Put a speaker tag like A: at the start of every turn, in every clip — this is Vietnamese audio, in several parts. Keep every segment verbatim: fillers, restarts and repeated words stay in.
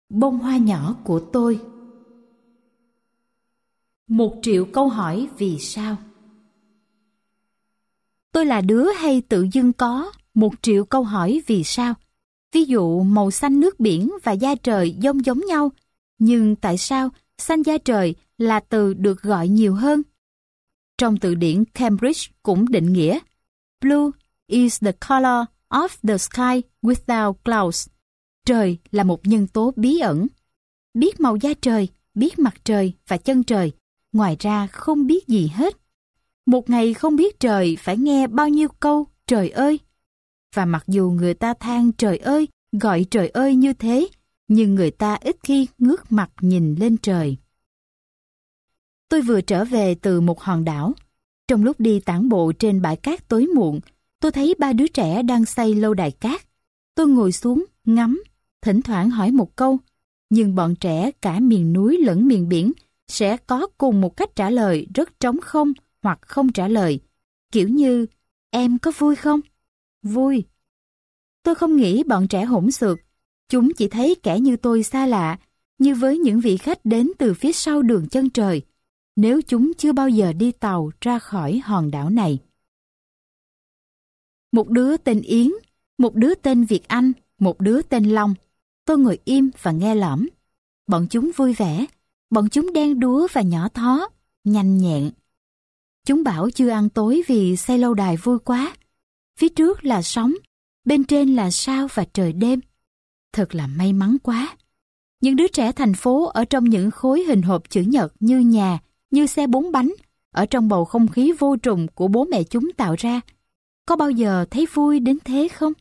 A: Bông hoa nhỏ của tôi. Một triệu câu hỏi vì sao. Tôi là đứa hay tự dưng có một triệu câu hỏi vì sao. Ví dụ màu xanh nước biển và da trời giống giống nhau, nhưng tại sao xanh da trời là từ được gọi nhiều hơn? Trong từ điển Cambridge cũng định nghĩa Blue is the color of the sky without clouds. Trời là một nhân tố bí ẩn. Biết màu da trời, biết mặt trời và chân trời, ngoài ra không biết gì hết. Một ngày không biết trời phải nghe bao nhiêu câu trời ơi. Và mặc dù người ta than trời ơi, gọi trời ơi như thế, nhưng người ta ít khi ngước mặt nhìn lên trời. Tôi vừa trở về từ một hòn đảo. Trong lúc đi tản bộ trên bãi cát tối muộn, tôi thấy ba đứa trẻ đang xây lâu đài cát. Tôi ngồi xuống, ngắm, thỉnh thoảng hỏi một câu, nhưng bọn trẻ cả miền núi lẫn miền biển sẽ có cùng một cách trả lời rất trống không hoặc không trả lời. Kiểu như, em có vui không? Vui. Tôi không nghĩ bọn trẻ hỗn xược. Chúng chỉ thấy kẻ như tôi xa lạ, như với những vị khách đến từ phía sau đường chân trời, nếu chúng chưa bao giờ đi tàu ra khỏi hòn đảo này. Một đứa tên Yến, một đứa tên Việt Anh, một đứa tên Long. Tôi ngồi im và nghe lỏm. Bọn chúng vui vẻ, bọn chúng đen đúa và nhỏ thó, nhanh nhẹn. Chúng bảo chưa ăn tối vì xây lâu đài vui quá. Phía trước là sóng, bên trên là sao và trời đêm. Thật là may mắn quá. Những đứa trẻ thành phố ở trong những khối hình hộp chữ nhật như nhà, như xe bốn bánh, ở trong bầu không khí vô trùng của bố mẹ chúng tạo ra. Có bao giờ thấy vui đến thế không?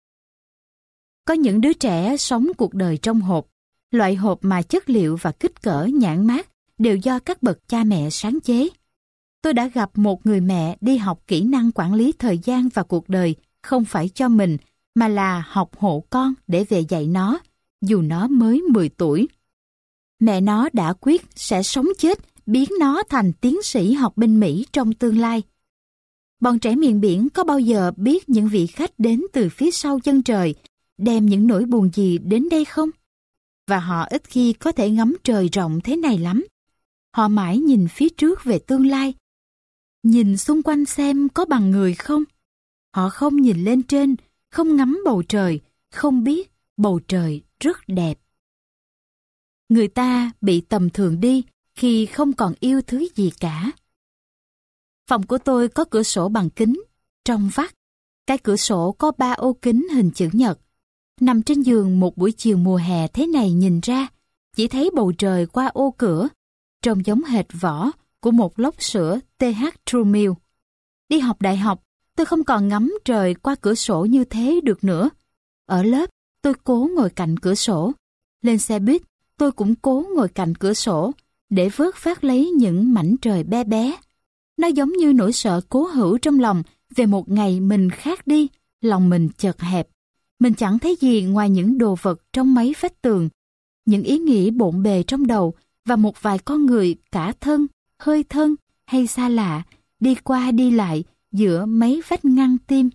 A: Có những đứa trẻ sống cuộc đời trong hộp, loại hộp mà chất liệu và kích cỡ nhãn mác đều do các bậc cha mẹ sáng chế. Tôi đã gặp một người mẹ đi học kỹ năng quản lý thời gian và cuộc đời không phải cho mình, mà là học hộ con để về dạy nó, dù nó mới mười tuổi. Mẹ nó đã quyết sẽ sống chết biến nó thành tiến sĩ học bên Mỹ trong tương lai. Bọn trẻ miền biển có bao giờ biết những vị khách đến từ phía sau chân trời đem những nỗi buồn gì đến đây không? Và họ ít khi có thể ngắm trời rộng thế này lắm. Họ mãi nhìn phía trước về tương lai. Nhìn xung quanh xem có bằng người không? Họ không nhìn lên trên, không ngắm bầu trời, không biết bầu trời rất đẹp. Người ta bị tầm thường đi khi không còn yêu thứ gì cả. Phòng của tôi có cửa sổ bằng kính, trong vắt. Cái cửa sổ có ba ô kính hình chữ nhật. Nằm trên giường một buổi chiều mùa hè thế này nhìn ra, chỉ thấy bầu trời qua ô cửa, trông giống hệt vỏ của một lốc sữa tê hát True Milk. Đi học đại học, tôi không còn ngắm trời qua cửa sổ như thế được nữa. Ở lớp, tôi cố ngồi cạnh cửa sổ. Lên xe buýt, tôi cũng cố ngồi cạnh cửa sổ để vớt vát lấy những mảnh trời bé bé. Nó giống như nỗi sợ cố hữu trong lòng về một ngày mình khác đi, lòng mình chật hẹp. Mình chẳng thấy gì ngoài những đồ vật trong mấy vách tường, những ý nghĩ bộn bề trong đầu và một vài con người cả thân, hơi thân hay xa lạ đi qua đi lại giữa mấy vách ngăn tim.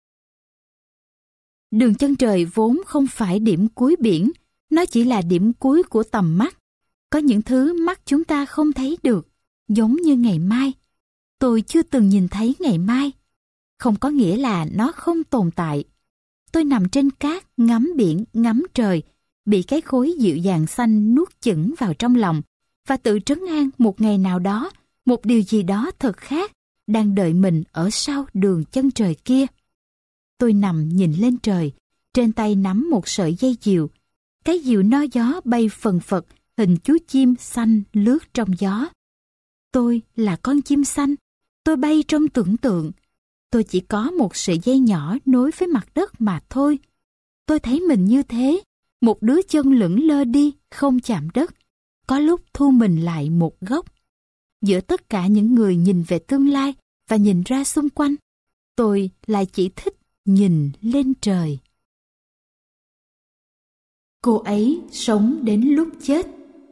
A: Đường chân trời vốn không phải điểm cuối biển, nó chỉ là điểm cuối của tầm mắt. Có những thứ mắt chúng ta không thấy được, giống như ngày mai. Tôi chưa từng nhìn thấy ngày mai. Không có nghĩa là nó không tồn tại. Tôi nằm trên cát, ngắm biển, ngắm trời, bị cái khối dịu dàng xanh nuốt chửng vào trong lòng, và tự trấn an một ngày nào đó, một điều gì đó thật khác đang đợi mình ở sau đường chân trời kia. Tôi nằm nhìn lên trời, trên tay nắm một sợi dây diều. Cái diều no gió bay phần phật, hình chú chim xanh lướt trong gió. Tôi là con chim xanh, tôi bay trong tưởng tượng. Tôi chỉ có một sợi dây nhỏ nối với mặt đất mà thôi. Tôi thấy mình như thế, một đứa chân lững lơ đi, không chạm đất, có lúc thu mình lại một góc. Giữa tất cả những người nhìn về tương lai và nhìn ra xung quanh, tôi lại chỉ thích nhìn lên trời. Cô ấy sống đến lúc chết.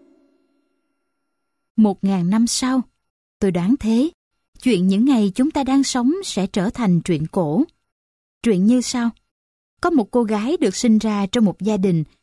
A: Một ngàn năm sau, tôi đoán thế, chuyện những ngày chúng ta đang sống sẽ trở thành truyện cổ. Truyện như sau. Có một cô gái được sinh ra trong một gia đình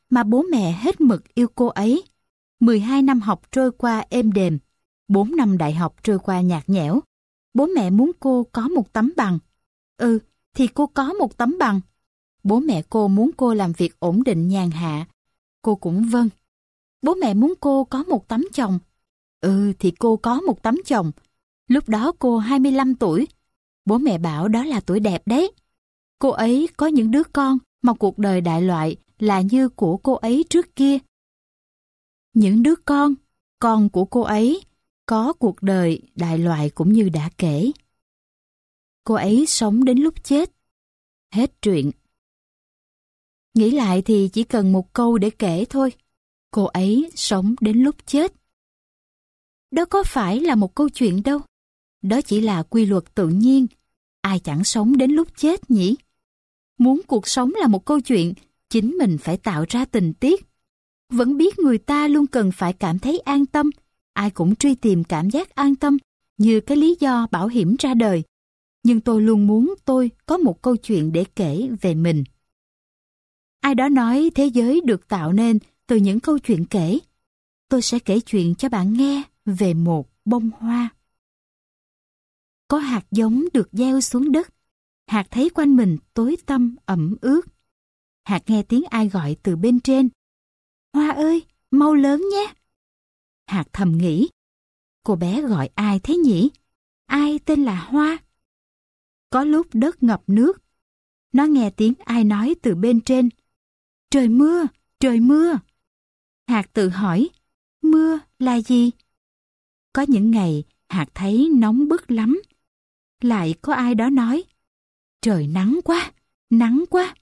A: mà bố mẹ hết mực yêu cô ấy. mười hai năm học trôi qua êm đềm, bốn năm đại học trôi qua nhạt nhẽo. Bố mẹ muốn cô có một tấm bằng. Ừ, thì cô có một tấm bằng. Bố mẹ cô muốn cô làm việc ổn định nhàn hạ. Cô cũng vâng. Bố mẹ muốn cô có một tấm chồng. Ừ, thì cô có một tấm chồng. Lúc đó cô hai mươi lăm tuổi. Bố mẹ bảo đó là tuổi đẹp đấy. Cô ấy có những đứa con mà cuộc đời đại loại là như của cô ấy trước kia. Những đứa con, con của cô ấy, có cuộc đời đại loại cũng như đã kể. Cô ấy sống đến lúc chết. Hết truyện. Nghĩ lại thì chỉ cần một câu để kể thôi. Cô ấy sống đến lúc chết. Đó có phải là một câu chuyện đâu. Đó chỉ là quy luật tự nhiên. Ai chẳng sống đến lúc chết nhỉ? Muốn cuộc sống là một câu chuyện, chính mình phải tạo ra tình tiết. Vẫn biết người ta luôn cần phải cảm thấy an tâm. Ai cũng truy tìm cảm giác an tâm như cái lý do bảo hiểm ra đời. Nhưng tôi luôn muốn tôi có một câu chuyện để kể về mình. Ai đó nói thế giới được tạo nên từ những câu chuyện kể. Tôi sẽ kể chuyện cho bạn nghe về một bông hoa. Có hạt giống được gieo xuống đất. Hạt thấy quanh mình tối tăm ẩm ướt. Hạt nghe tiếng ai gọi từ bên trên. Hoa ơi, mau lớn nhé. Hạt thầm nghĩ. Cô bé gọi ai thế nhỉ? Ai tên là Hoa? Có lúc đất ngập nước. Nó nghe tiếng ai nói từ bên trên. Trời mưa, trời mưa. Hạt tự hỏi, mưa là gì? Có những ngày hạt thấy nóng bức lắm. Lại có ai đó nói, trời nắng quá, nắng quá.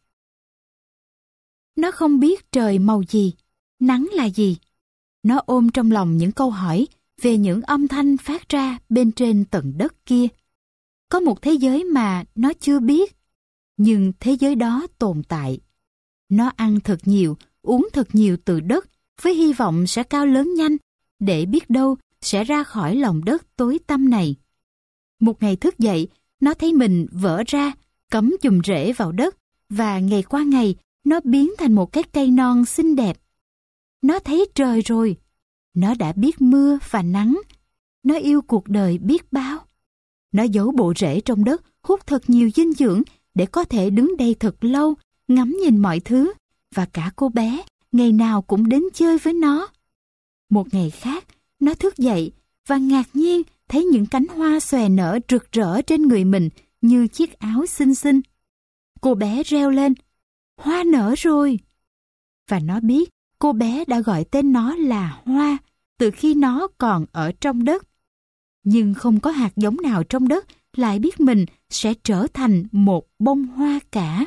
A: Nó không biết trời màu gì, nắng là gì. Nó ôm trong lòng những câu hỏi về những âm thanh phát ra bên trên tận đất kia. Có một thế giới mà nó chưa biết, nhưng thế giới đó tồn tại. Nó ăn thật nhiều, uống thật nhiều từ đất, với hy vọng sẽ cao lớn nhanh, để biết đâu sẽ ra khỏi lòng đất tối tăm này. Một ngày thức dậy, nó thấy mình vỡ ra, cắm chùm rễ vào đất, và ngày qua ngày, nó biến thành một cái cây non xinh đẹp. Nó thấy trời rồi. Nó đã biết mưa và nắng. Nó yêu cuộc đời biết bao. Nó giấu bộ rễ trong đất, hút thật nhiều dinh dưỡng để có thể đứng đây thật lâu, ngắm nhìn mọi thứ, và cả cô bé ngày nào cũng đến chơi với nó. Một ngày khác, nó thức dậy và ngạc nhiên thấy những cánh hoa xòe nở rực rỡ trên người mình như chiếc áo xinh xinh. Cô bé reo lên, hoa nở rồi. Và nó biết cô bé đã gọi tên nó là Hoa từ khi nó còn ở trong đất. Nhưng không có hạt giống nào trong đất lại biết mình sẽ trở thành một bông hoa cả.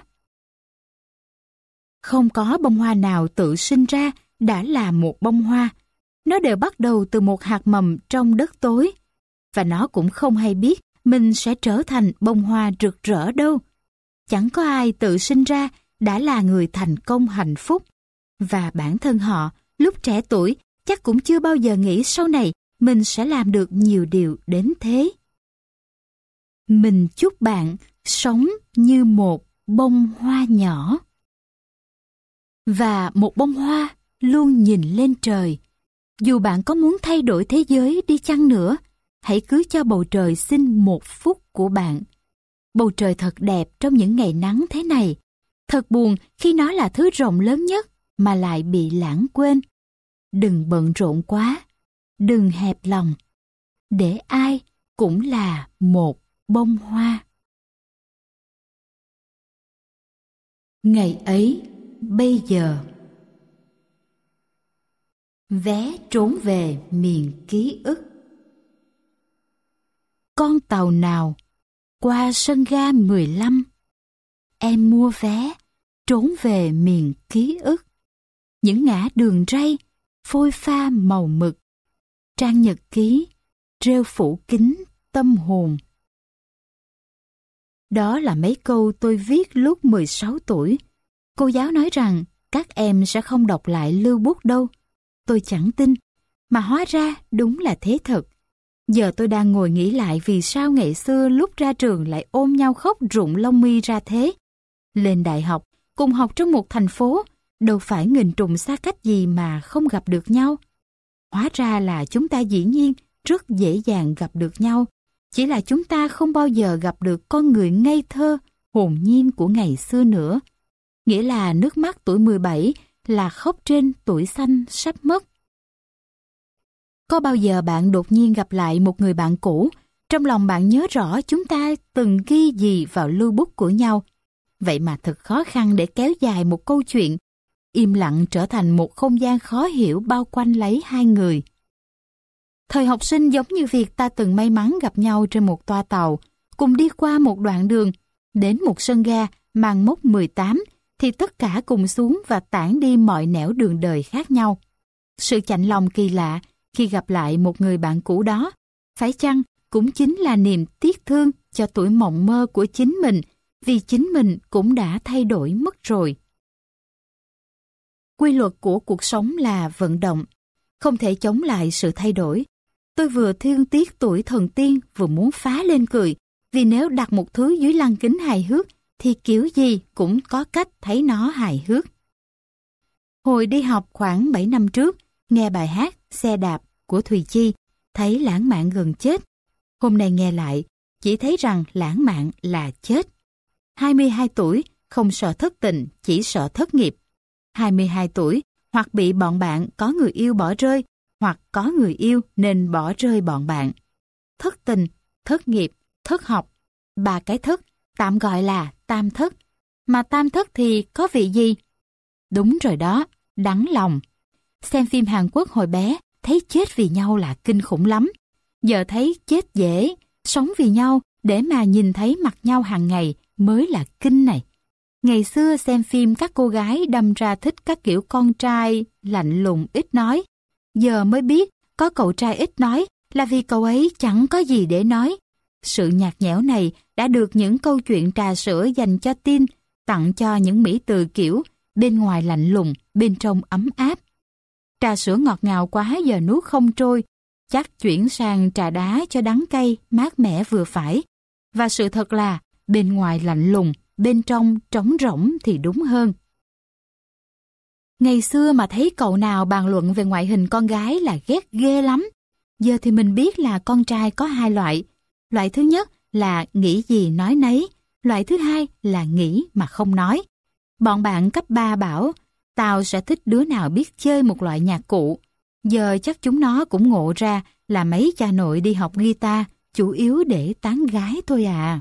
A: Không có bông hoa nào tự sinh ra đã là một bông hoa. Nó đều bắt đầu từ một hạt mầm trong đất tối. Và nó cũng không hay biết mình sẽ trở thành bông hoa rực rỡ đâu. Chẳng có ai tự sinh ra đã là người thành công hạnh phúc. Và bản thân họ, lúc trẻ tuổi, chắc cũng chưa bao giờ nghĩ sau này mình sẽ làm được nhiều điều đến thế. Mình chúc bạn sống như một bông hoa nhỏ. Và một bông hoa luôn nhìn lên trời. Dù bạn có muốn thay đổi thế giới đi chăng nữa, hãy cứ cho bầu trời xin một phút của bạn. Bầu trời thật đẹp trong những ngày nắng thế này. Thật buồn khi nó là thứ rộng lớn nhất mà lại bị lãng quên. Đừng bận rộn quá, đừng hẹp lòng. Để ai cũng là một bông hoa. Ngày ấy, bây giờ. Vé trốn về miền ký ức. Con tàu nào qua sân ga mười lăm, em mua vé trốn về miền ký ức. Những ngã đường ray phôi pha màu mực, trang nhật ký rêu phủ kín tâm hồn. Đó là mấy câu tôi viết lúc mười sáu tuổi. Cô giáo nói rằng các em sẽ không đọc lại lưu bút đâu. Tôi chẳng tin, mà hóa ra đúng là thế thật. Giờ tôi đang ngồi nghĩ lại vì sao ngày xưa lúc ra trường lại ôm nhau khóc rụng lông mi ra thế. Lên đại học, cùng học trong một thành phố, đâu phải nghìn trùng xa cách gì mà không gặp được nhau. Hóa ra là chúng ta dĩ nhiên rất dễ dàng gặp được nhau, chỉ là chúng ta không bao giờ gặp được con người ngây thơ, hồn nhiên của ngày xưa nữa. Nghĩa là nước mắt tuổi mười bảy là khóc trên tuổi xanh sắp mất. Có bao giờ bạn đột nhiên gặp lại một người bạn cũ, trong lòng bạn nhớ rõ chúng ta từng ghi gì vào lưu bút của nhau, vậy mà thật khó khăn để kéo dài một câu chuyện. Im lặng trở thành một không gian khó hiểu bao quanh lấy hai người. Thời học sinh giống như việc ta từng may mắn gặp nhau trên một toa tàu, cùng đi qua một đoạn đường, đến một sân ga mang mốc mười tám, thì tất cả cùng xuống và tản đi mọi nẻo đường đời khác nhau. Sự chạnh lòng kỳ lạ khi gặp lại một người bạn cũ đó, phải chăng cũng chính là niềm tiếc thương cho tuổi mộng mơ của chính mình, vì chính mình cũng đã thay đổi mất rồi. Quy luật của cuộc sống là vận động, không thể chống lại sự thay đổi. Tôi vừa thương tiếc tuổi thần tiên, vừa muốn phá lên cười, vì nếu đặt một thứ dưới lăng kính hài hước, thì kiểu gì cũng có cách thấy nó hài hước. Hồi đi học khoảng bảy năm trước, nghe bài hát Xe đạp của Thùy Chi, thấy lãng mạn gần chết. Hôm nay nghe lại, chỉ thấy rằng lãng mạn là chết. hai mươi hai tuổi, không sợ thất tình, chỉ sợ thất nghiệp. hai mươi hai tuổi, hoặc bị bọn bạn có người yêu bỏ rơi, hoặc có người yêu nên bỏ rơi bọn bạn. Thất tình, thất nghiệp, thất học, ba cái thất, tạm gọi là tam thất. Mà tam thất thì có vị gì? Đúng rồi đó, đắng lòng. Xem phim Hàn Quốc hồi bé, thấy chết vì nhau là kinh khủng lắm. Giờ thấy chết dễ, sống vì nhau để mà nhìn thấy mặt nhau hàng ngày mới là kinh này. Ngày xưa xem phim các cô gái đâm ra thích các kiểu con trai lạnh lùng ít nói. Giờ mới biết có cậu trai ít nói là vì cậu ấy chẳng có gì để nói. Sự nhạt nhẽo này đã được những câu chuyện trà sữa dành cho teen tặng cho những mỹ từ kiểu bên ngoài lạnh lùng, bên trong ấm áp. Trà sữa ngọt ngào quá giờ nuốt không trôi, chắc chuyển sang trà đá cho đắng cay, mát mẻ vừa phải. Và sự thật là bên ngoài lạnh lùng, bên trong trống rỗng thì đúng hơn. Ngày xưa mà thấy cậu nào bàn luận về ngoại hình con gái là ghét ghê lắm. Giờ thì mình biết là con trai có hai loại. Loại thứ nhất là nghĩ gì nói nấy. Loại thứ hai là nghĩ mà không nói. Bọn bạn cấp ba bảo, tao sẽ thích đứa nào biết chơi một loại nhạc cụ. Giờ chắc chúng nó cũng ngộ ra là mấy cha nội đi học guitar chủ yếu để tán gái thôi à.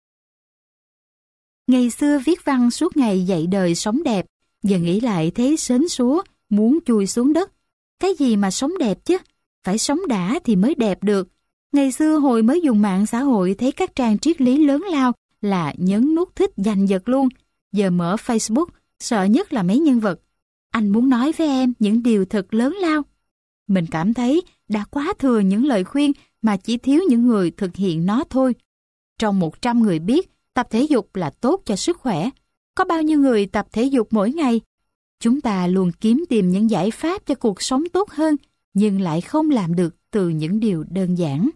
A: Ngày xưa viết văn suốt ngày dạy đời sống đẹp, giờ nghĩ lại thấy sến súa, muốn chui xuống đất. Cái gì mà sống đẹp chứ? Phải sống đã thì mới đẹp được. Ngày xưa hồi mới dùng mạng xã hội thấy các trang triết lý lớn lao là nhấn nút thích giành giật luôn. Giờ mở Facebook, sợ nhất là mấy nhân vật. Anh muốn nói với em những điều thật lớn lao. Mình cảm thấy đã quá thừa những lời khuyên mà chỉ thiếu những người thực hiện nó thôi. Trong một trăm người biết tập thể dục là tốt cho sức khỏe, có bao nhiêu người tập thể dục mỗi ngày? Chúng ta luôn kiếm tìm những giải pháp cho cuộc sống tốt hơn, nhưng lại không làm được từ những điều đơn giản.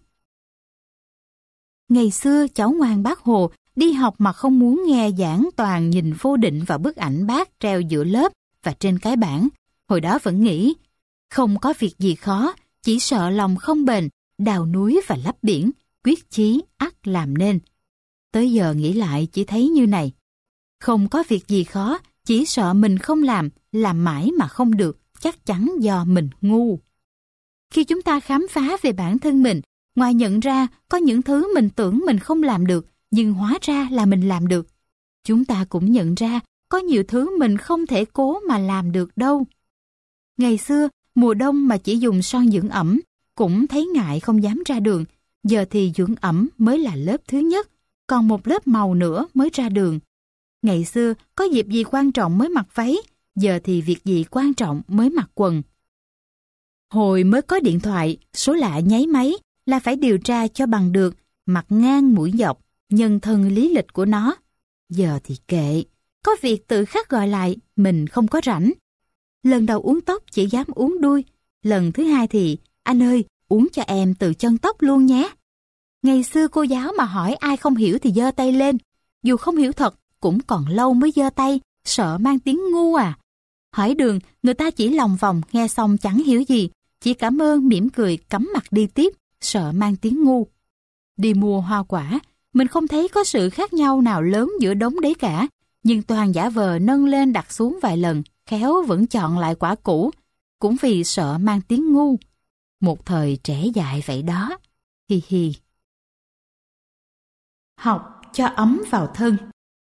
A: Ngày xưa cháu ngoan Bác Hồ đi học mà không muốn nghe giảng toàn nhìn vô định vào bức ảnh Bác treo giữa lớp và trên cái bảng. Hồi đó vẫn nghĩ, không có việc gì khó, chỉ sợ lòng không bền, đào núi và lấp biển, quyết chí ắt làm nên. Tới giờ nghĩ lại chỉ thấy như này, không có việc gì khó, chỉ sợ mình không làm, làm mãi mà không được, chắc chắn do mình ngu. Khi chúng ta khám phá về bản thân mình, ngoài nhận ra có những thứ mình tưởng mình không làm được, nhưng hóa ra là mình làm được, chúng ta cũng nhận ra có nhiều thứ mình không thể cố mà làm được đâu. Ngày xưa, mùa đông mà chỉ dùng son dưỡng ẩm, cũng thấy ngại không dám ra đường, giờ thì dưỡng ẩm mới là lớp thứ nhất, còn một lớp màu nữa mới ra đường. Ngày xưa, có dịp gì quan trọng mới mặc váy, giờ thì việc gì quan trọng mới mặc quần. Hồi mới có điện thoại, số lạ nháy máy là phải điều tra cho bằng được, mặt ngang mũi dọc, nhân thân lý lịch của nó. Giờ thì kệ, có việc tự khắc gọi lại, mình không có rảnh. Lần đầu uống tóc chỉ dám uống đuôi, lần thứ hai thì, anh ơi, uống cho em từ chân tóc luôn nhé. Ngày xưa cô giáo mà hỏi ai không hiểu thì giơ tay lên, dù không hiểu thật cũng còn lâu mới giơ tay, sợ mang tiếng ngu à. Hỏi đường, người ta chỉ lòng vòng, nghe xong chẳng hiểu gì, chỉ cảm ơn mỉm cười cắm mặt đi tiếp, sợ mang tiếng ngu. Đi mua hoa quả, mình không thấy có sự khác nhau nào lớn giữa đống đấy cả, nhưng toàn giả vờ nâng lên đặt xuống vài lần, khéo vẫn chọn lại quả cũ, cũng vì sợ mang tiếng ngu. Một thời trẻ dại vậy đó. Hi hi. Học cho ấm vào thân.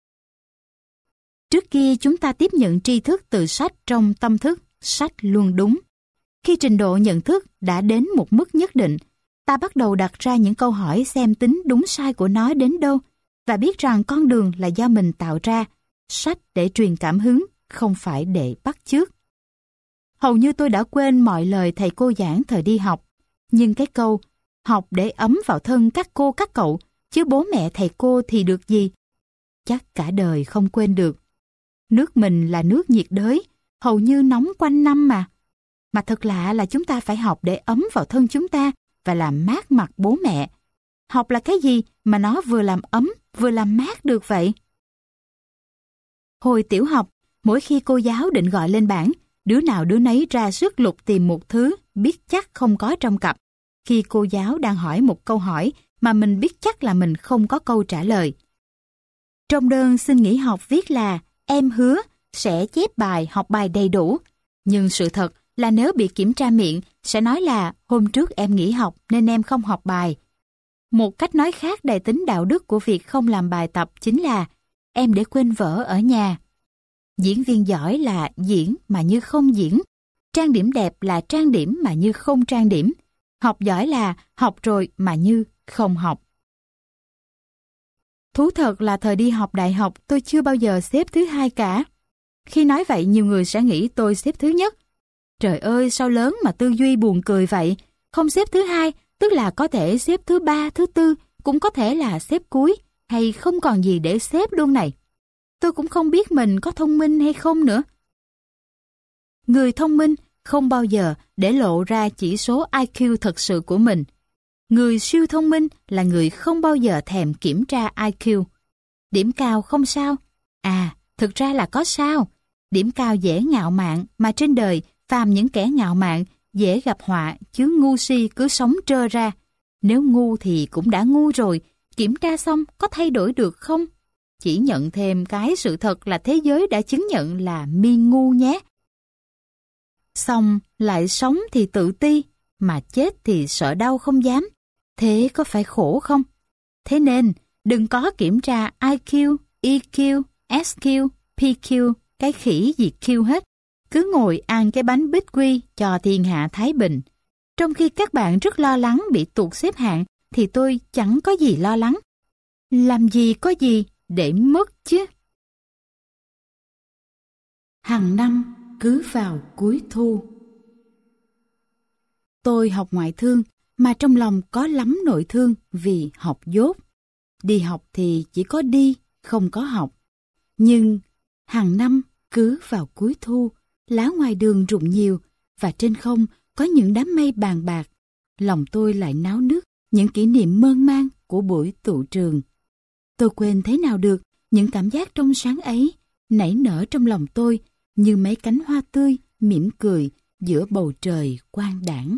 A: Trước kia chúng ta tiếp nhận tri thức từ sách trong tâm thức, sách luôn đúng. Khi trình độ nhận thức đã đến một mức nhất định, ta bắt đầu đặt ra những câu hỏi xem tính đúng sai của nó đến đâu, và biết rằng con đường là do mình tạo ra, sách để truyền cảm hứng, không phải để bắt chước. Hầu như tôi đã quên mọi lời thầy cô giảng thời đi học, nhưng cái câu học để ấm vào thân các cô các cậu, chứ bố mẹ thầy cô thì được gì, chắc cả đời không quên được. Nước mình là nước nhiệt đới, hầu như nóng quanh năm mà. Mà thật lạ là chúng ta phải học để ấm vào thân chúng ta và làm mát mặt bố mẹ. Học là cái gì mà nó vừa làm ấm, vừa làm mát được vậy? Hồi tiểu học, mỗi khi cô giáo định gọi lên bảng, đứa nào đứa nấy ra sức lục tìm một thứ biết chắc không có trong cặp. Khi cô giáo đang hỏi một câu hỏi mà mình biết chắc là mình không có câu trả lời. Trong đơn xin nghỉ học viết là em hứa sẽ chép bài, học bài đầy đủ. Nhưng sự thật là nếu bị kiểm tra miệng sẽ nói là hôm trước em nghỉ học nên em không học bài. Một cách nói khác đầy tính đạo đức của việc không làm bài tập chính là em để quên vở ở nhà. Diễn viên giỏi là diễn mà như không diễn. Trang điểm đẹp là trang điểm mà như không trang điểm. Học giỏi là học rồi mà như không học. Thú thật là thời đi học đại học tôi chưa bao giờ xếp thứ hai cả. Khi nói vậy nhiều người sẽ nghĩ tôi xếp thứ nhất. Trời ơi sao lớn mà tư duy buồn cười vậy. Không xếp thứ hai tức là có thể xếp thứ ba, thứ tư, cũng có thể là xếp cuối hay không còn gì để xếp luôn này. Tôi cũng không biết mình có thông minh hay không nữa. Người thông minh không bao giờ để lộ ra chỉ số I Q thật sự của mình. Người siêu thông minh là người không bao giờ thèm kiểm tra I Q. Điểm cao không sao. À, thực ra là có sao. Điểm cao dễ ngạo mạn, mà trên đời phàm những kẻ ngạo mạn dễ gặp họa, chứ ngu si cứ sống trơ ra. Nếu ngu thì cũng đã ngu rồi, kiểm tra xong có thay đổi được không? Chỉ nhận thêm cái sự thật là thế giới đã chứng nhận là mi ngu nhé. Xong lại sống thì tự ti, mà chết thì sợ đau không dám. Thế có phải khổ không? Thế nên đừng có kiểm tra I Q, E Q, S Q, P Q, cái khỉ gì Q hết. Cứ ngồi ăn cái bánh bích quy cho thiên hạ thái bình. Trong khi các bạn rất lo lắng bị tụt xếp hạng, thì tôi chẳng có gì lo lắng. Làm gì có gì để mất chứ. Hàng năm cứ vào cuối thu. Tôi học ngoại thương, mà trong lòng có lắm nội thương vì học dốt. Đi học thì chỉ có đi, không có học. Nhưng hàng năm cứ vào cuối thu, lá ngoài đường rụng nhiều và trên không có những đám mây bàn bạc. Lòng tôi lại náo nức những kỷ niệm mơn man của buổi tụ trường. Tôi quên thế nào được những cảm giác trong sáng ấy nảy nở trong lòng tôi như mấy cánh hoa tươi mỉm cười giữa bầu trời quang đãng.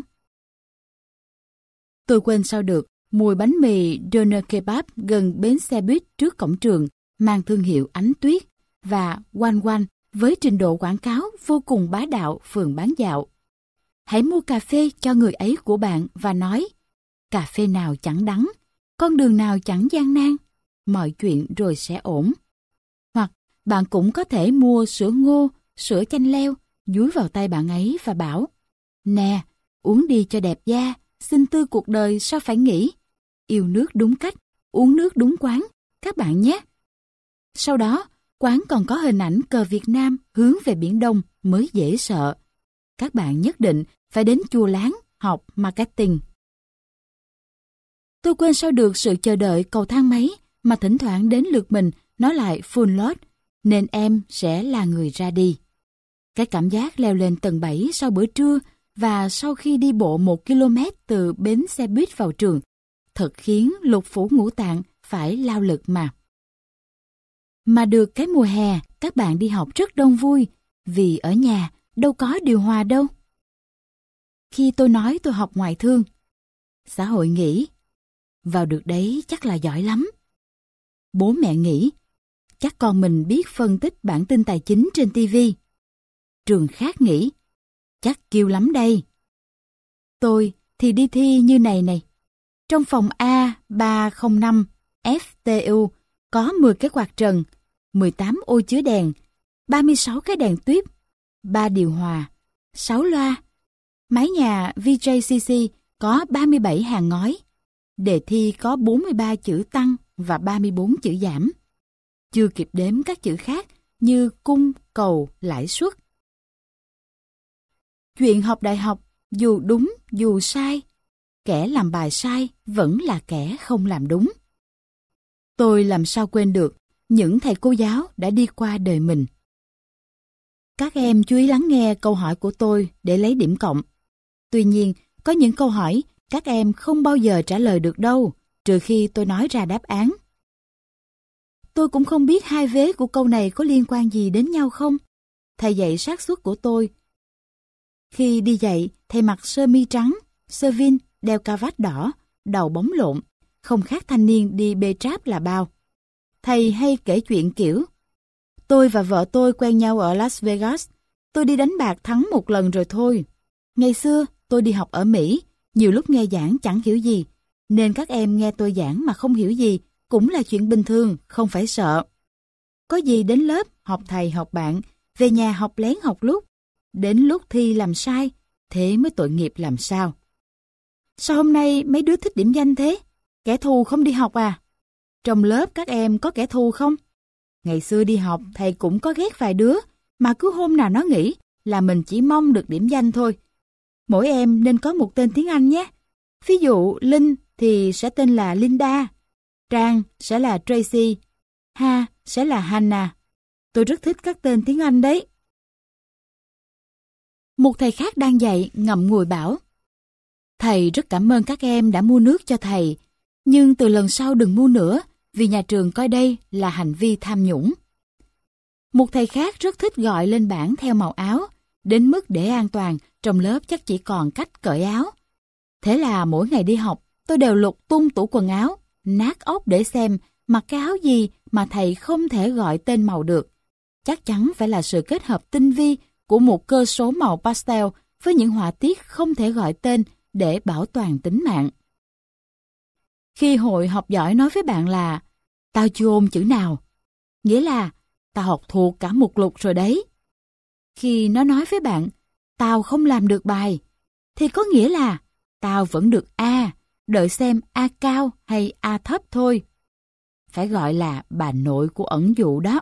A: Tôi quên sao được mùi bánh mì doner kebab gần bến xe buýt trước cổng trường mang thương hiệu Ánh Tuyết và Oan Oan với trình độ quảng cáo vô cùng bá đạo phường bán dạo. Hãy mua cà phê cho người ấy của bạn và nói cà phê nào chẳng đắng, con đường nào chẳng gian nan, mọi chuyện rồi sẽ ổn. Hoặc bạn cũng có thể mua sữa ngô, sữa chanh leo, dúi vào tay bạn ấy và bảo nè, uống đi cho đẹp da, xinh tươi cuộc đời sao phải nghĩ. Yêu nước đúng cách, uống nước đúng quán, các bạn nhé. Sau đó, quán còn có hình ảnh cờ Việt Nam hướng về Biển Đông mới dễ sợ. Các bạn nhất định phải đến Chùa Láng học marketing. Tôi quên sao được sự chờ đợi cầu thang máy mà thỉnh thoảng đến lượt mình nó lại full load, nên em sẽ là người ra đi. Cái cảm giác leo lên tầng bảy sau bữa trưa và sau khi đi bộ một ki lô mét từ bến xe buýt vào trường thật khiến lục phủ ngũ tạng phải lao lực mà. Mà được cái mùa hè các bạn đi học rất đông vui, vì ở nhà đâu có điều hòa đâu. Khi tôi nói tôi học ngoại thương, xã hội nghĩ, vào được đấy chắc là giỏi lắm. Bố mẹ nghĩ, chắc con mình biết phân tích bản tin tài chính trên ti vi. Trường khác nghĩ, chắc kiêu lắm đây. Tôi thì đi thi như này này. Trong phòng A ba không năm F T U có mười cái quạt trần, mười tám ô chứa đèn, ba mươi sáu cái đèn tuyếp, ba điều hòa, sáu loa. Mái nhà V J C C có ba mươi bảy hàng ngói. Đề thi có bốn mươi ba chữ tăng và ba mươi bốn chữ giảm. Chưa kịp đếm các chữ khác như cung, cầu, lãi suất. Chuyện học đại học, dù đúng, dù sai, kẻ làm bài sai vẫn là kẻ không làm đúng. Tôi làm sao quên được những thầy cô giáo đã đi qua đời mình. Các em chú ý lắng nghe câu hỏi của tôi để lấy điểm cộng. Tuy nhiên, có những câu hỏi các em không bao giờ trả lời được đâu, trừ khi tôi nói ra đáp án. Tôi cũng không biết hai vế của câu này có liên quan gì đến nhau không. Thầy dạy xác suất của tôi. Khi đi dạy, thầy mặc sơ mi trắng, sơ vin, đeo cà vạt đỏ, đầu bóng lộn, không khác thanh niên đi bê tráp là bao. Thầy hay kể chuyện kiểu: tôi và vợ tôi quen nhau ở Las Vegas, tôi đi đánh bạc thắng một lần rồi thôi. Ngày xưa, tôi đi học ở Mỹ, nhiều lúc nghe giảng chẳng hiểu gì, nên các em nghe tôi giảng mà không hiểu gì cũng là chuyện bình thường, không phải sợ. Có gì đến lớp, học thầy học bạn, về nhà học lén học lúc, đến lúc thi làm sai, thế mới tội nghiệp làm sao. Sao hôm nay mấy đứa thích điểm danh thế? Kẻ thù không đi học à? Trong lớp các em có kẻ thù không? Ngày xưa đi học thầy cũng có ghét vài đứa, mà cứ hôm nào nó nghĩ là mình chỉ mong được điểm danh thôi. Mỗi em nên có một tên tiếng Anh nhé. Ví dụ Linh thì sẽ tên là Linda, Trang sẽ là Tracy, Ha sẽ là Hannah. Tôi rất thích các tên tiếng Anh đấy. Một thầy khác đang dạy ngậm ngùi bảo: thầy rất cảm ơn các em đã mua nước cho thầy, nhưng từ lần sau đừng mua nữa, vì nhà trường coi đây là hành vi tham nhũng. Một thầy khác rất thích gọi lên bảng theo màu áo, đến mức để an toàn, trong lớp chắc chỉ còn cách cởi áo. Thế là mỗi ngày đi học, tôi đều lục tung tủ quần áo, nát óc để xem mặc cái áo gì mà thầy không thể gọi tên màu được. Chắc chắn phải là sự kết hợp tinh vi của một cơ số màu pastel với những họa tiết không thể gọi tên để bảo toàn tính mạng. Khi hội học giỏi nói với bạn là tao chưa ôn chữ nào, nghĩa là tao học thuộc cả một lục rồi đấy. Khi nó nói với bạn tao không làm được bài, thì có nghĩa là tao vẫn được A, đợi xem A cao hay A thấp thôi. Phải gọi là bà nội của ẩn dụ đó.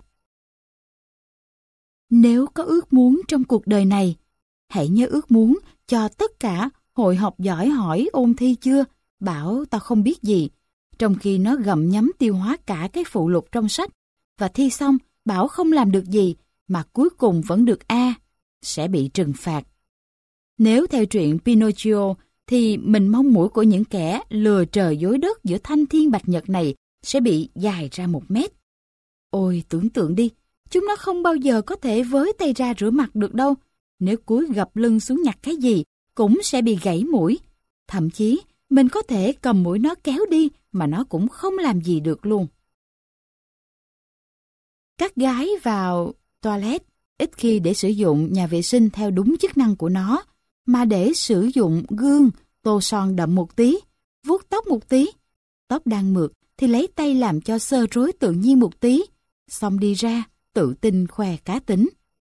A: Nếu có ước muốn trong cuộc đời này, hãy nhớ ước muốn cho tất cả hội học giỏi hỏi ôn thi chưa, bảo tao không biết gì, trong khi nó gặm nhấm tiêu hóa cả cái phụ lục trong sách, và thi xong bảo không làm được gì, mà cuối cùng vẫn được A, sẽ bị trừng phạt. Nếu theo truyện Pinocchio, thì mình mong mũi của những kẻ lừa trời dối đất giữa thanh thiên bạch nhật này sẽ bị dài ra một mét. Ôi, tưởng tượng đi, chúng nó không bao giờ có thể với tay ra rửa mặt được đâu. Nếu cúi gập lưng xuống nhặt cái gì, cũng sẽ bị gãy mũi. Thậm chí, mình có thể cầm mũi nó kéo đi, mà nó cũng không làm gì được luôn. Các gái vào toilet ít khi để sử dụng nhà vệ sinh theo đúng chức năng của nó, mà để sử dụng gương, tô son đậm một tí, vuốt tóc một tí. Tóc đang mượt thì lấy tay làm cho xơ rối tự nhiên một tí, xong đi ra, tự tin khoe cá tính.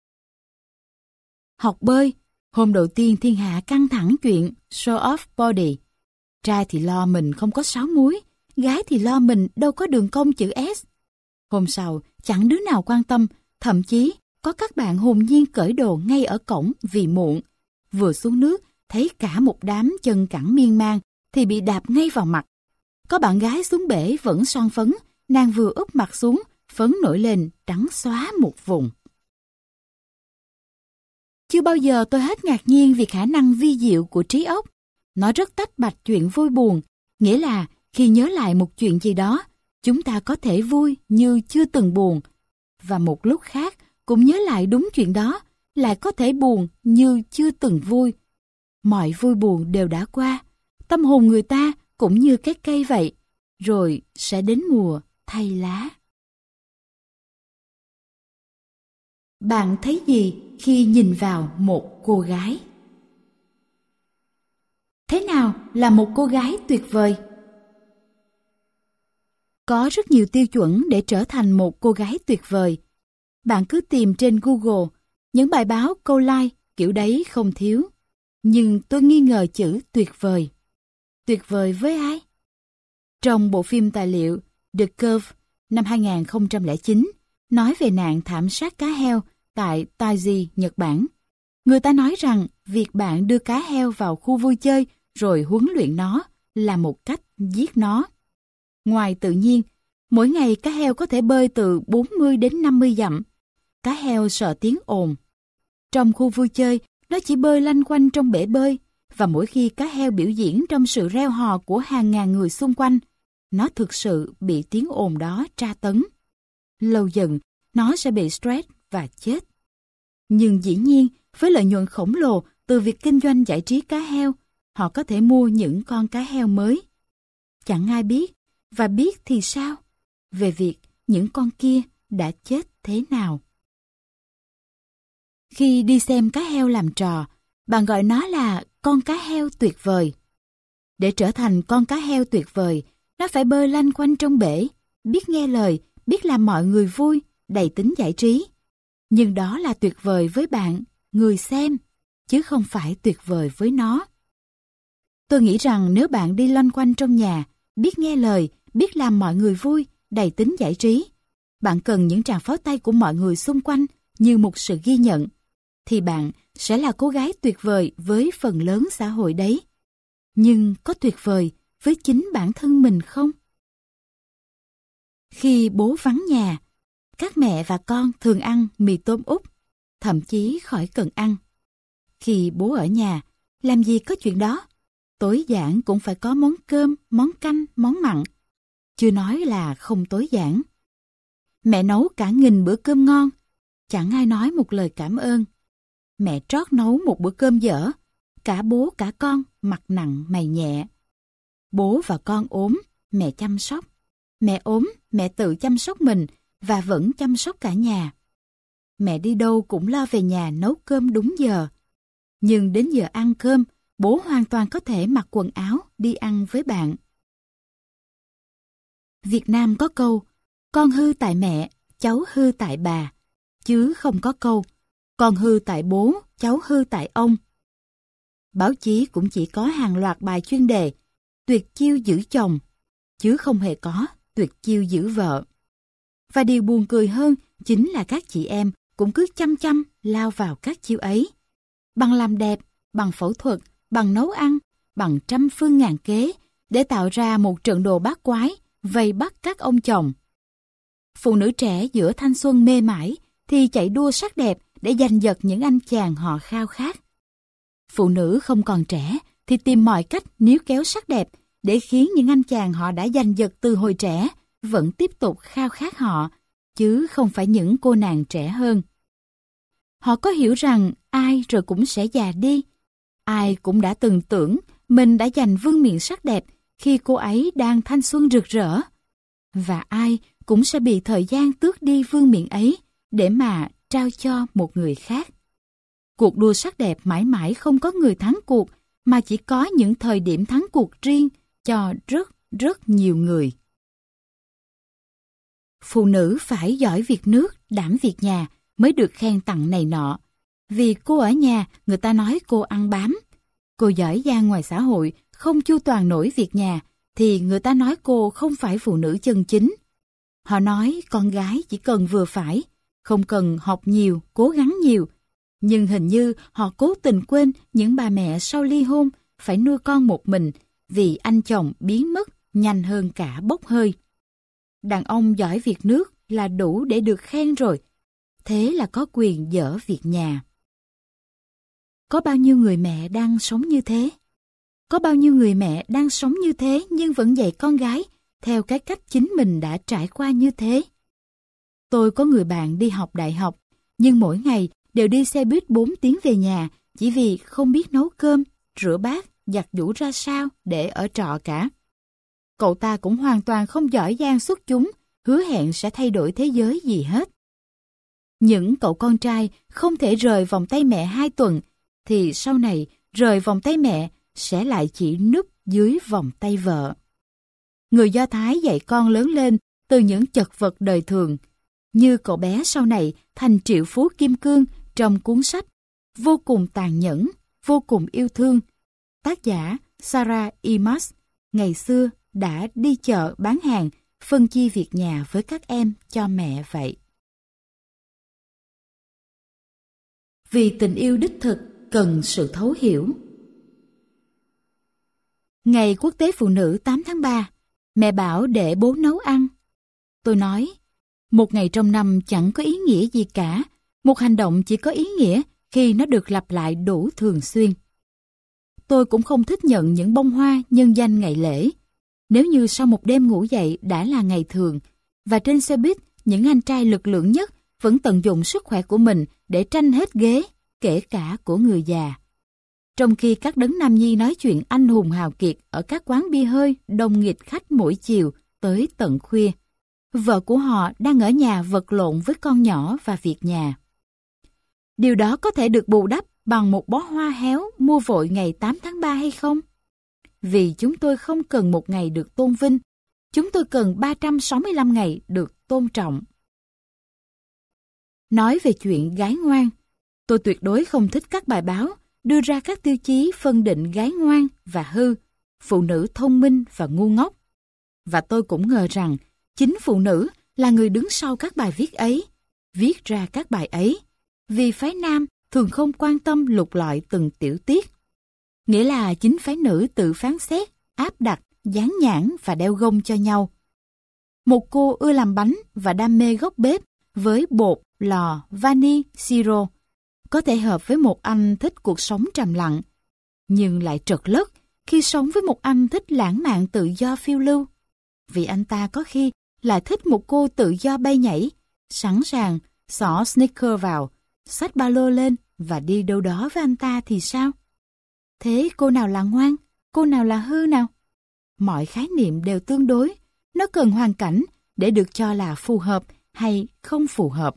A: Học bơi, hôm đầu tiên thiên hạ căng thẳng chuyện show off body. Trai thì lo mình không có sáu múi, gái thì lo mình đâu có đường cong chữ S. Hôm sau, chẳng đứa nào quan tâm, thậm chí có các bạn hồn nhiên cởi đồ ngay ở cổng vì muộn. Vừa xuống nước, thấy cả một đám chân cẳng miên man thì bị đạp ngay vào mặt. Có bạn gái xuống bể vẫn son phấn, nàng vừa úp mặt xuống, phấn nổi lên trắng xóa một vùng. Chưa bao giờ tôi hết ngạc nhiên vì khả năng vi diệu của trí óc. Nó rất tách bạch chuyện vui buồn, nghĩa là khi nhớ lại một chuyện gì đó, chúng ta có thể vui như chưa từng buồn, và một lúc khác cũng nhớ lại đúng chuyện đó, lại có thể buồn như chưa từng vui. Mọi vui buồn đều đã qua, tâm hồn người ta cũng như cái cây vậy, rồi sẽ đến mùa thay lá. Bạn thấy gì khi nhìn vào một cô gái? Thế nào là một cô gái tuyệt vời? Có rất nhiều tiêu chuẩn để trở thành một cô gái tuyệt vời. Bạn cứ tìm trên Google, những bài báo câu like kiểu đấy không thiếu. Nhưng tôi nghi ngờ chữ tuyệt vời. Tuyệt vời với ai? Trong bộ phim tài liệu The Curve năm hai nghìn không trăm lẻ chín nói về nạn thảm sát cá heo tại Taiji, Nhật Bản. Người ta nói rằng việc bạn đưa cá heo vào khu vui chơi rồi huấn luyện nó là một cách giết nó. Ngoài tự nhiên, mỗi ngày cá heo có thể bơi từ bốn mươi đến năm mươi dặm. Cá heo sợ tiếng ồn. Trong khu vui chơi, nó chỉ bơi lanh quanh trong bể bơi, và mỗi khi cá heo biểu diễn trong sự reo hò của hàng ngàn người xung quanh, nó thực sự bị tiếng ồn đó tra tấn. Lâu dần, nó sẽ bị stress và chết. Nhưng dĩ nhiên, với lợi nhuận khổng lồ từ việc kinh doanh giải trí cá heo, họ có thể mua những con cá heo mới. Chẳng ai biết, và biết thì sao, về việc những con kia đã chết thế nào. Khi đi xem cá heo làm trò, bạn gọi nó là con cá heo tuyệt vời. Để trở thành con cá heo tuyệt vời, nó phải bơi lanh quanh trong bể, biết nghe lời, biết làm mọi người vui, đầy tính giải trí. Nhưng đó là tuyệt vời với bạn, người xem, chứ không phải tuyệt vời với nó. Tôi nghĩ rằng nếu bạn đi loanh quanh trong nhà, biết nghe lời, biết làm mọi người vui, đầy tính giải trí, bạn cần những tràng pháo tay của mọi người xung quanh như một sự ghi nhận, thì bạn sẽ là cô gái tuyệt vời với phần lớn xã hội đấy. Nhưng có tuyệt vời với chính bản thân mình không? Khi bố vắng nhà, các mẹ và con thường ăn mì tôm úp, thậm chí khỏi cần ăn. Khi bố ở nhà, làm gì có chuyện đó. Tối giản cũng phải có món cơm, món canh, món mặn. Chưa nói là không tối giản. Mẹ nấu cả nghìn bữa cơm ngon, chẳng ai nói một lời cảm ơn. Mẹ trót nấu một bữa cơm dở, cả bố cả con mặt nặng mày nhẹ. Bố và con ốm, mẹ chăm sóc. Mẹ ốm, mẹ tự chăm sóc mình và vẫn chăm sóc cả nhà. Mẹ đi đâu cũng lo về nhà nấu cơm đúng giờ. Nhưng đến giờ ăn cơm, bố hoàn toàn có thể mặc quần áo đi ăn với bạn. Việt Nam có câu, con hư tại mẹ, cháu hư tại bà, chứ không có câu, con hư tại bố, cháu hư tại ông. Báo chí cũng chỉ có hàng loạt bài chuyên đề, tuyệt chiêu giữ chồng, chứ không hề có tuyệt chiêu giữ vợ. Và điều buồn cười hơn chính là các chị em cũng cứ chăm chăm lao vào các chiêu ấy. Bằng làm đẹp, bằng phẫu thuật, bằng nấu ăn, bằng trăm phương ngàn kế để tạo ra một trận đồ bát quái vây bắt các ông chồng. Phụ nữ trẻ giữa thanh xuân mê mải thì chạy đua sắc đẹp để giành giật những anh chàng họ khao khát. Phụ nữ không còn trẻ thì tìm mọi cách níu kéo sắc đẹp để khiến những anh chàng họ đã giành giật từ hồi trẻ vẫn tiếp tục khao khát họ, chứ không phải những cô nàng trẻ hơn. Họ có hiểu rằng ai rồi cũng sẽ già đi. Ai cũng đã từng tưởng mình đã giành vương miện sắc đẹp khi cô ấy đang thanh xuân rực rỡ. Và ai cũng sẽ bị thời gian tước đi vương miện ấy để mà trao cho một người khác. Cuộc đua sắc đẹp mãi mãi không có người thắng cuộc, mà chỉ có những thời điểm thắng cuộc riêng cho rất rất nhiều người. Phụ nữ phải giỏi việc nước, đảm việc nhà mới được khen tặng này nọ. Vì cô ở nhà, người ta nói cô ăn bám. Cô giỏi giang ngoài xã hội, không chu toàn nổi việc nhà, thì người ta nói cô không phải phụ nữ chân chính. Họ nói con gái chỉ cần vừa phải, không cần học nhiều, cố gắng nhiều. Nhưng hình như họ cố tình quên những bà mẹ sau ly hôn phải nuôi con một mình vì anh chồng biến mất nhanh hơn cả bốc hơi. Đàn ông giỏi việc nước là đủ để được khen rồi, thế là có quyền dở việc nhà. Có bao nhiêu người mẹ đang sống như thế? Có bao nhiêu người mẹ đang sống như thế nhưng vẫn dạy con gái theo cái cách chính mình đã trải qua như thế? Tôi có người bạn đi học đại học, nhưng mỗi ngày đều đi xe buýt bốn tiếng về nhà chỉ vì không biết nấu cơm, rửa bát, giặt giũ ra sao để ở trọ cả. Cậu ta cũng hoàn toàn không giỏi giang xuất chúng, hứa hẹn sẽ thay đổi thế giới gì hết. Những cậu con trai không thể rời vòng tay mẹ hai tuần, thì sau này rời vòng tay mẹ sẽ lại chỉ núp dưới vòng tay vợ. Người Do Thái dạy con lớn lên từ những chật vật đời thường, như cậu bé sau này thành triệu phú kim cương trong cuốn sách vô cùng tàn nhẫn, vô cùng yêu thương. Tác giả Sarah Imas ngày xưa đã đi chợ bán hàng, phân chia việc nhà với các em cho mẹ vậy. Vì tình yêu đích thực cần sự thấu hiểu. Ngày Quốc tế Phụ nữ tám tháng ba, mẹ bảo để bố nấu ăn. Tôi nói, một ngày trong năm chẳng có ý nghĩa gì cả, một hành động chỉ có ý nghĩa khi nó được lặp lại đủ thường xuyên. Tôi cũng không thích nhận những bông hoa nhân danh ngày lễ. Nếu như sau một đêm ngủ dậy đã là ngày thường, và trên xe buýt những anh trai lực lượng nhất vẫn tận dụng sức khỏe của mình để tranh hết ghế, kể cả của người già. Trong khi các đấng nam nhi nói chuyện anh hùng hào kiệt ở các quán bia hơi đông nghịt khách mỗi chiều tới tận khuya, vợ của họ đang ở nhà vật lộn với con nhỏ và việc nhà. Điều đó có thể được bù đắp bằng một bó hoa héo mua vội ngày tám tháng ba hay không? Vì chúng tôi không cần một ngày được tôn vinh, chúng tôi cần ba trăm sáu mươi lăm ngày được tôn trọng. Nói về chuyện gái ngoan, tôi tuyệt đối không thích các bài báo đưa ra các tiêu chí phân định gái ngoan và hư, phụ nữ thông minh và ngu ngốc. Và tôi cũng ngờ rằng chính phụ nữ là người đứng sau các bài viết ấy, viết ra các bài ấy, vì phái nam thường không quan tâm lục lọi từng tiểu tiết. Nghĩa là chính phái nữ tự phán xét, áp đặt, dán nhãn và đeo gông cho nhau. Một cô ưa làm bánh và đam mê góc bếp với bột, lò, vani, siro, có thể hợp với một anh thích cuộc sống trầm lặng, nhưng lại trật lất khi sống với một anh thích lãng mạn tự do phiêu lưu. Vì anh ta có khi lại thích một cô tự do bay nhảy, sẵn sàng xỏ sneaker vào, xách ba lô lên và đi đâu đó với anh ta thì sao? Thế cô nào là ngoan, cô nào là hư nào? Mọi khái niệm đều tương đối, nó cần hoàn cảnh để được cho là phù hợp hay không phù hợp.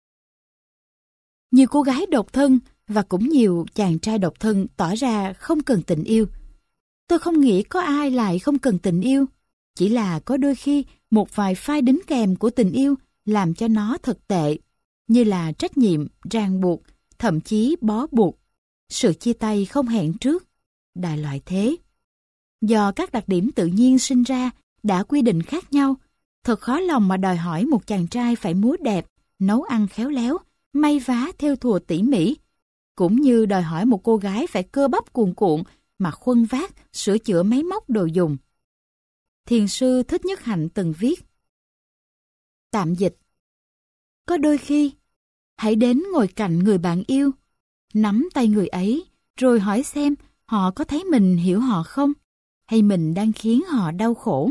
A: Nhiều cô gái độc thân và cũng nhiều chàng trai độc thân tỏ ra không cần tình yêu. Tôi không nghĩ có ai lại không cần tình yêu, chỉ là có đôi khi một vài file đính kèm của tình yêu làm cho nó thật tệ, như là trách nhiệm, ràng buộc, thậm chí bó buộc, sự chia tay không hẹn trước, đại loại thế. Do các đặc điểm tự nhiên sinh ra đã quy định khác nhau, thật khó lòng mà đòi hỏi một chàng trai phải múa đẹp, nấu ăn khéo léo, may vá thêu thùa tỉ mỉ, cũng như đòi hỏi một cô gái phải cơ bắp cuồn cuộn mà khuân vác, sửa chữa máy móc đồ dùng. Thiền sư Thích Nhất Hạnh từng viết. Tạm dịch. Có đôi khi, hãy đến ngồi cạnh người bạn yêu, nắm tay người ấy, rồi hỏi xem họ có thấy mình hiểu họ không, hay mình đang khiến họ đau khổ.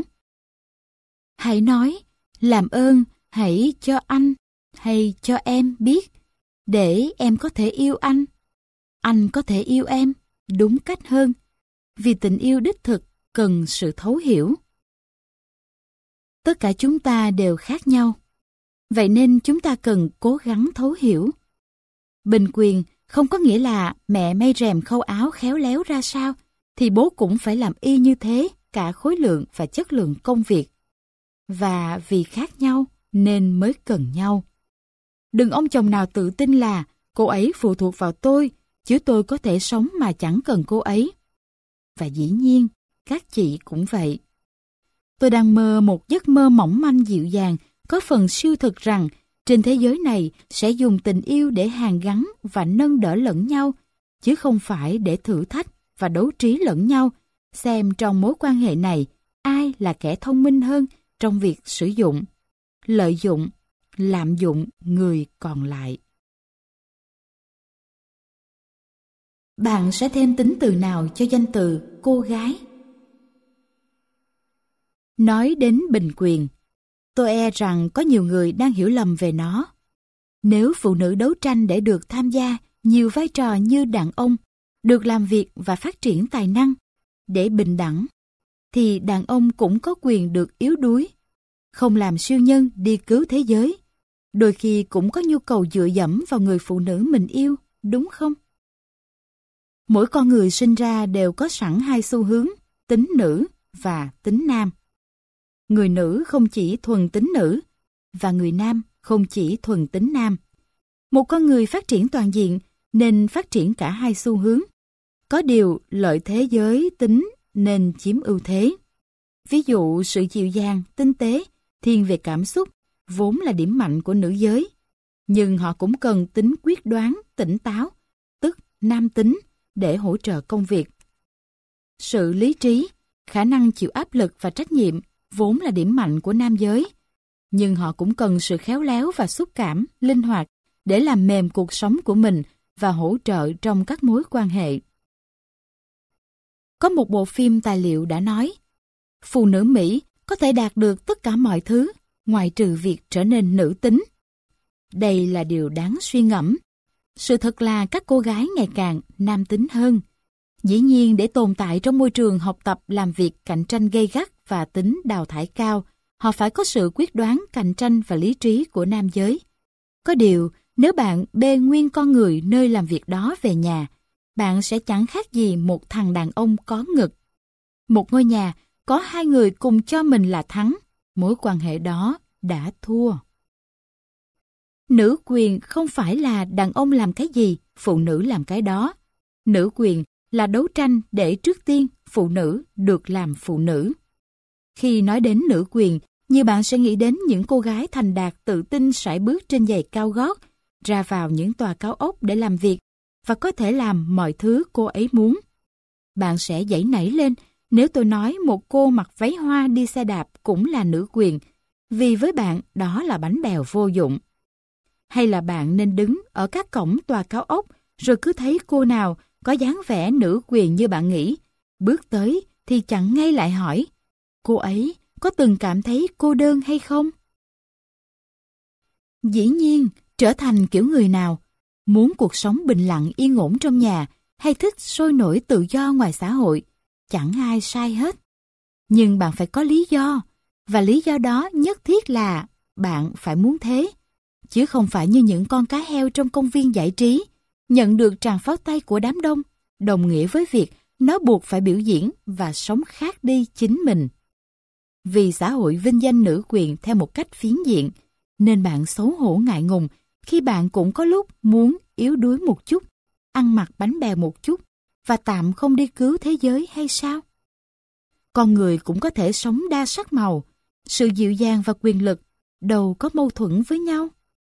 A: Hãy nói, làm ơn, hãy cho anh hay cho em biết, để em có thể yêu anh, anh có thể yêu em, đúng cách hơn, vì tình yêu đích thực cần sự thấu hiểu. Tất cả chúng ta đều khác nhau, vậy nên chúng ta cần cố gắng thấu hiểu. Bình quyền không có nghĩa là mẹ may rèm khâu áo khéo léo ra sao, thì bố cũng phải làm y như thế, cả khối lượng và chất lượng công việc. Và vì khác nhau nên mới cần nhau. Đừng ông chồng nào tự tin là cô ấy phụ thuộc vào tôi, chứ tôi có thể sống mà chẳng cần cô ấy. Và dĩ nhiên, các chị cũng vậy. Tôi đang mơ một giấc mơ mỏng manh dịu dàng, có phần siêu thực rằng trên thế giới này sẽ dùng tình yêu để hàn gắn và nâng đỡ lẫn nhau, chứ không phải để thử thách và đấu trí lẫn nhau, xem trong mối quan hệ này ai là kẻ thông minh hơn trong việc sử dụng, lợi dụng, lạm dụng người còn lại. Bạn sẽ thêm tính từ nào cho danh từ cô gái? Nói đến bình quyền, tôi e rằng có nhiều người đang hiểu lầm về nó. Nếu phụ nữ đấu tranh để được tham gia nhiều vai trò như đàn ông, được làm việc và phát triển tài năng để bình đẳng, thì đàn ông cũng có quyền được yếu đuối, không làm siêu nhân đi cứu thế giới. Đôi khi cũng có nhu cầu dựa dẫm vào người phụ nữ mình yêu, đúng không? Mỗi con người sinh ra đều có sẵn hai xu hướng, tính nữ và tính nam. Người nữ không chỉ thuần tính nữ, và người nam không chỉ thuần tính nam. Một con người phát triển toàn diện nên phát triển cả hai xu hướng. Có điều lợi thế giới tính nên chiếm ưu thế. Ví dụ sự dịu dàng, tinh tế, thiên về cảm xúc, vốn là điểm mạnh của nữ giới. Nhưng họ cũng cần tính quyết đoán, tỉnh táo, tức nam tính, để hỗ trợ công việc. Sự lý trí, khả năng chịu áp lực và trách nhiệm, vốn là điểm mạnh của nam giới. Nhưng họ cũng cần sự khéo léo và xúc cảm, linh hoạt, để làm mềm cuộc sống của mình và hỗ trợ trong các mối quan hệ. Có một bộ phim tài liệu đã nói, phụ nữ Mỹ có thể đạt được tất cả mọi thứ, ngoại trừ việc trở nên nữ tính. Đây là điều đáng suy ngẫm. Sự thật là các cô gái ngày càng nam tính hơn. Dĩ nhiên, để tồn tại trong môi trường học tập làm việc cạnh tranh gay gắt và tính đào thải cao, họ phải có sự quyết đoán, cạnh tranh và lý trí của nam giới. Có điều, nếu bạn bê nguyên con người nơi làm việc đó về nhà, bạn sẽ chẳng khác gì một thằng đàn ông có ngực. Một ngôi nhà có hai người cùng cho mình là thắng, mối quan hệ đó đã thua. Nữ quyền không phải là đàn ông làm cái gì, phụ nữ làm cái đó. Nữ quyền là đấu tranh để trước tiên phụ nữ được làm phụ nữ. Khi nói đến nữ quyền, nhiều bạn sẽ nghĩ đến những cô gái thành đạt tự tin sải bước trên giày cao gót, ra vào những tòa cao ốc để làm việc và có thể làm mọi thứ cô ấy muốn. Bạn sẽ giãy nảy lên nếu tôi nói một cô mặc váy hoa đi xe đạp cũng là nữ quyền, vì với bạn đó là bánh bèo vô dụng. Hay là bạn nên đứng ở các cổng tòa cao ốc rồi cứ thấy cô nào có dáng vẻ nữ quyền như bạn nghĩ, bước tới thì chẳng ngay lại hỏi, cô ấy có từng cảm thấy cô đơn hay không? Dĩ nhiên, trở thành kiểu người nào, muốn cuộc sống bình lặng yên ổn trong nhà hay thích sôi nổi tự do ngoài xã hội, chẳng ai sai hết. Nhưng bạn phải có lý do, và lý do đó nhất thiết là bạn phải muốn thế, chứ không phải như những con cá heo trong công viên giải trí, nhận được tràng pháo tay của đám đông, đồng nghĩa với việc nó buộc phải biểu diễn và sống khác đi chính mình. Vì xã hội vinh danh nữ quyền theo một cách phiến diện, nên bạn xấu hổ ngại ngùng khi bạn cũng có lúc muốn yếu đuối một chút, ăn mặc bánh bèo một chút và tạm không đi cứu thế giới hay sao? Con người cũng có thể sống đa sắc màu, sự dịu dàng và quyền lực đâu có mâu thuẫn với nhau.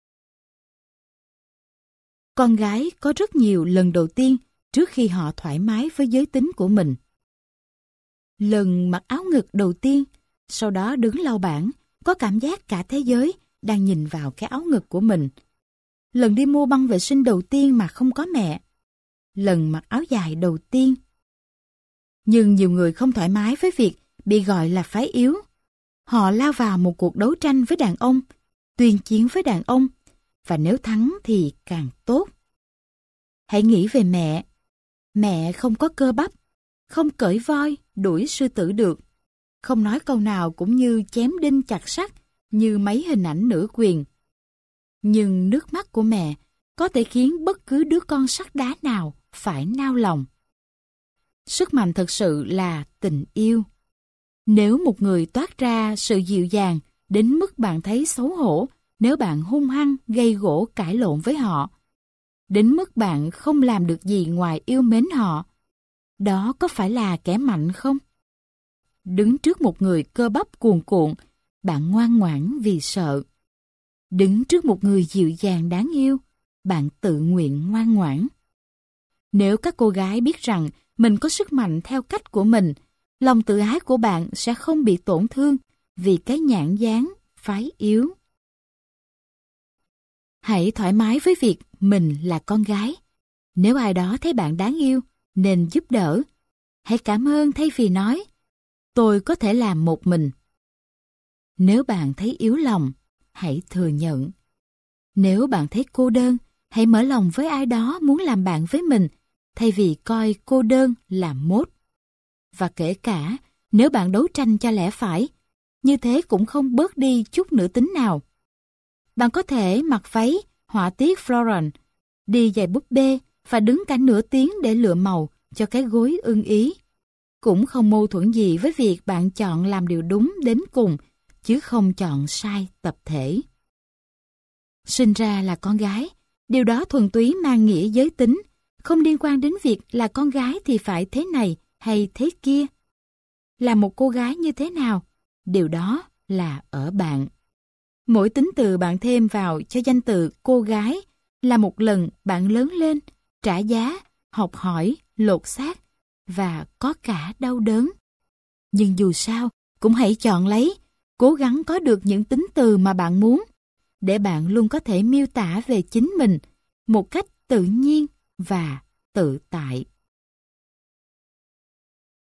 A: Con gái có rất nhiều lần đầu tiên trước khi họ thoải mái với giới tính của mình. Lần mặc áo ngực đầu tiên, sau đó đứng lau bảng, có cảm giác cả thế giới đang nhìn vào cái áo ngực của mình. Lần đi mua băng vệ sinh đầu tiên mà không có mẹ. Lần mặc áo dài đầu tiên. Nhưng nhiều người không thoải mái với việc bị gọi là phái yếu. Họ lao vào một cuộc đấu tranh với đàn ông, tuyên chiến với đàn ông, và nếu thắng thì càng tốt. Hãy nghĩ về mẹ. Mẹ không có cơ bắp, không cởi voi, đuổi sư tử được, không nói câu nào cũng như chém đinh chặt sắt như mấy hình ảnh nữ quyền. Nhưng nước mắt của mẹ có thể khiến bất cứ đứa con sắt đá nào phải nao lòng. Sức mạnh thật sự là tình yêu. Nếu một người toát ra sự dịu dàng đến mức bạn thấy xấu hổ nếu bạn hung hăng gây gổ cãi lộn với họ, đến mức bạn không làm được gì ngoài yêu mến họ, đó có phải là kẻ mạnh không? Đứng trước một người cơ bắp cuồn cuộn, bạn ngoan ngoãn vì sợ. Đứng trước một người dịu dàng đáng yêu, bạn tự nguyện ngoan ngoãn. Nếu các cô gái biết rằng mình có sức mạnh theo cách của mình, lòng tự ái của bạn sẽ không bị tổn thương vì cái nhãn dán phái yếu. Hãy thoải mái với việc mình là con gái. Nếu ai đó thấy bạn đáng yêu, nên giúp đỡ. Hãy cảm ơn thay vì nói, tôi có thể làm một mình. Nếu bạn thấy yếu lòng, hãy thừa nhận. Nếu bạn thấy cô đơn, hãy mở lòng với ai đó muốn làm bạn với mình, thay vì coi cô đơn là mốt. Và kể cả nếu bạn đấu tranh cho lẽ phải, như thế cũng không bớt đi chút nữ tính nào. Bạn có thể mặc váy, họa tiết Florence, đi giày búp bê và đứng cả nửa tiếng để lựa màu cho cái gối ưng ý. Cũng không mâu thuẫn gì với việc bạn chọn làm điều đúng đến cùng, chứ không chọn sai tập thể. Sinh ra là con gái, điều đó thuần túy mang nghĩa giới tính, không liên quan đến việc là con gái thì phải thế này hay thế kia. Là một cô gái như thế nào, điều đó là ở bạn. Mỗi tính từ bạn thêm vào cho danh từ cô gái là một lần bạn lớn lên, trả giá, học hỏi, lột xác và có cả đau đớn. Nhưng dù sao, cũng hãy chọn lấy, cố gắng có được những tính từ mà bạn muốn, để bạn luôn có thể miêu tả về chính mình một cách tự nhiên và tự tại.